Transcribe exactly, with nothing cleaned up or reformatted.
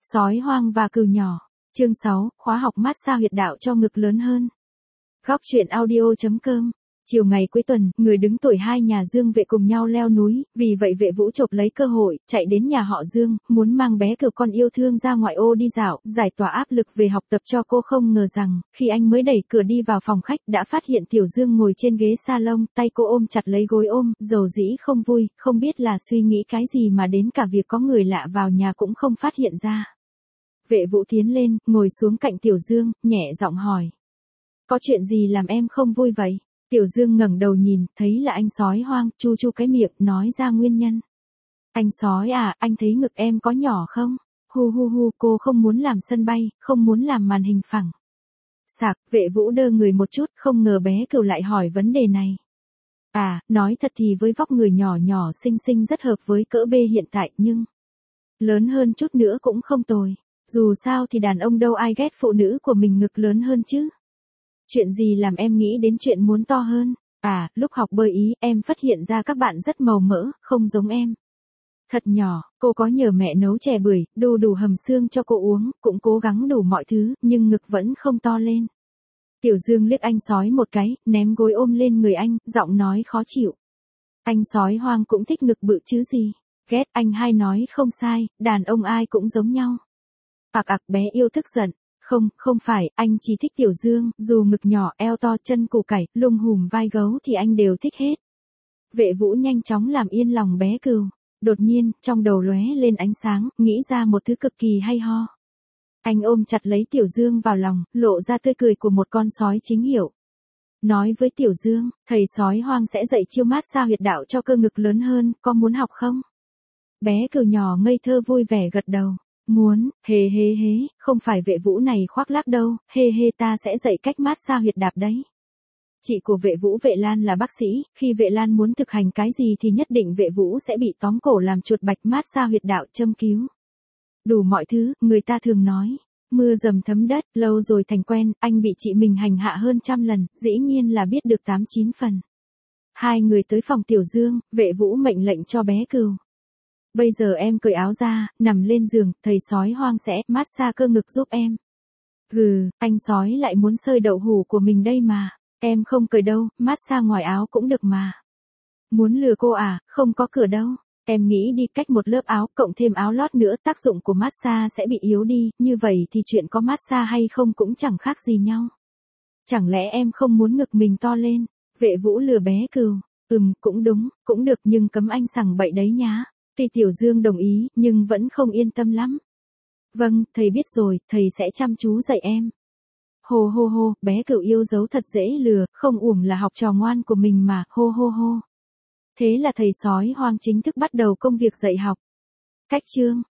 Sói hoang và cừu nhỏ. Chương sáu, khóa học massage huyệt đạo cho ngực lớn hơn. Góc truyện audio chấm com. Chiều ngày cuối tuần, người đứng tuổi hai nhà Dương Vệ cùng nhau leo núi, vì vậy Vệ Vũ chộp lấy cơ hội, chạy đến nhà họ Dương, muốn mang bé cừu con yêu thương ra ngoại ô đi dạo, giải tỏa áp lực về học tập cho cô. Không ngờ rằng, khi anh mới đẩy cửa đi vào phòng khách, đã phát hiện Tiểu Dương ngồi trên ghế salon, tay cô ôm chặt lấy gối ôm, dầu dĩ không vui, không biết là suy nghĩ cái gì mà đến cả việc có người lạ vào nhà cũng không phát hiện ra. Vệ Vũ tiến lên, ngồi xuống cạnh Tiểu Dương, nhẹ giọng hỏi. Có chuyện gì làm em không vui vậy? Tiểu Dương ngẩng đầu nhìn, thấy là anh Sói Hoang, chu chu cái miệng, nói ra nguyên nhân. Anh Sói à, anh thấy ngực em có nhỏ không? Hu hu hu, cô không muốn làm sân bay, không muốn làm màn hình phẳng. Sạc, Vệ Vũ đơ người một chút, không ngờ bé cừu lại hỏi vấn đề này. À, nói thật thì với vóc người nhỏ nhỏ xinh xinh rất hợp với cỡ B hiện tại, nhưng lớn hơn chút nữa cũng không tồi. Dù sao thì đàn ông đâu ai ghét phụ nữ của mình ngực lớn hơn chứ. Chuyện gì làm em nghĩ đến chuyện muốn to hơn? À, lúc học bơi Ý, em phát hiện ra các bạn rất màu mỡ, không giống em. Thật nhỏ, cô có nhờ mẹ nấu chè bưởi, đu đủ hầm xương cho cô uống, cũng cố gắng đủ mọi thứ, nhưng ngực vẫn không to lên. Tiểu Dương liếc anh Sói một cái, ném gối ôm lên người anh, giọng nói khó chịu. Anh Sói Hoang cũng thích ngực bự chứ gì. Ghét, anh hai nói không sai, đàn ông ai cũng giống nhau. Ạc ạc, bé yêu tức giận. Không, không phải, anh chỉ thích Tiểu Dương, dù ngực nhỏ, eo to, chân củ cải, lung hùm vai gấu thì anh đều thích hết. Vệ Vũ nhanh chóng làm yên lòng bé cừu. Đột nhiên, trong đầu lóe lên ánh sáng, nghĩ ra một thứ cực kỳ hay ho. Anh ôm chặt lấy Tiểu Dương vào lòng, lộ ra tươi cười của một con sói chính hiệu. Nói với Tiểu Dương, thầy Sói Hoang sẽ dạy chiêu massage huyệt đạo cho cơ ngực lớn hơn, có muốn học không? Bé cừu nhỏ ngây thơ vui vẻ gật đầu. Muốn, hề hề hề, không phải Vệ Vũ này khoác lác đâu, hê hê ta sẽ dạy cách massage huyệt đạp đấy. Chị của Vệ Vũ Vệ Lan là bác sĩ, khi Vệ Lan muốn thực hành cái gì thì nhất định Vệ Vũ sẽ bị tóm cổ làm chuột bạch massage huyệt đạo châm cứu. Đủ mọi thứ, người ta thường nói, mưa dầm thấm đất, lâu rồi thành quen, anh bị chị mình hành hạ hơn trăm lần, dĩ nhiên là biết được tám chín phần. Hai người tới phòng Tiểu Dương, Vệ Vũ mệnh lệnh cho bé cừu. Bây giờ em cởi áo ra, nằm lên giường, thầy Sói Hoang sẽ massage cơ ngực giúp em. Gừ, anh Sói lại muốn sơi đậu hủ của mình đây mà. Em không cởi đâu, massage ngoài áo cũng được mà. Muốn lừa cô à, không có cửa đâu. Em nghĩ đi cách một lớp áo, cộng thêm áo lót nữa, tác dụng của massage sẽ bị yếu đi, như vậy thì chuyện có massage hay không cũng chẳng khác gì nhau. Chẳng lẽ em không muốn ngực mình to lên? Vệ Vũ lừa bé cừu. Ừm, cũng đúng, cũng được nhưng cấm anh sằng bậy đấy nhá. Tuy Tiểu Dương đồng ý, nhưng vẫn không yên tâm lắm. Vâng, thầy biết rồi, thầy sẽ chăm chú dạy em. Hô hô hô, bé cừu yêu dấu thật dễ lừa, không uổng là học trò ngoan của mình mà, hô hô hô. Thế là thầy Sói Hoang chính thức bắt đầu công việc dạy học. Cách chương.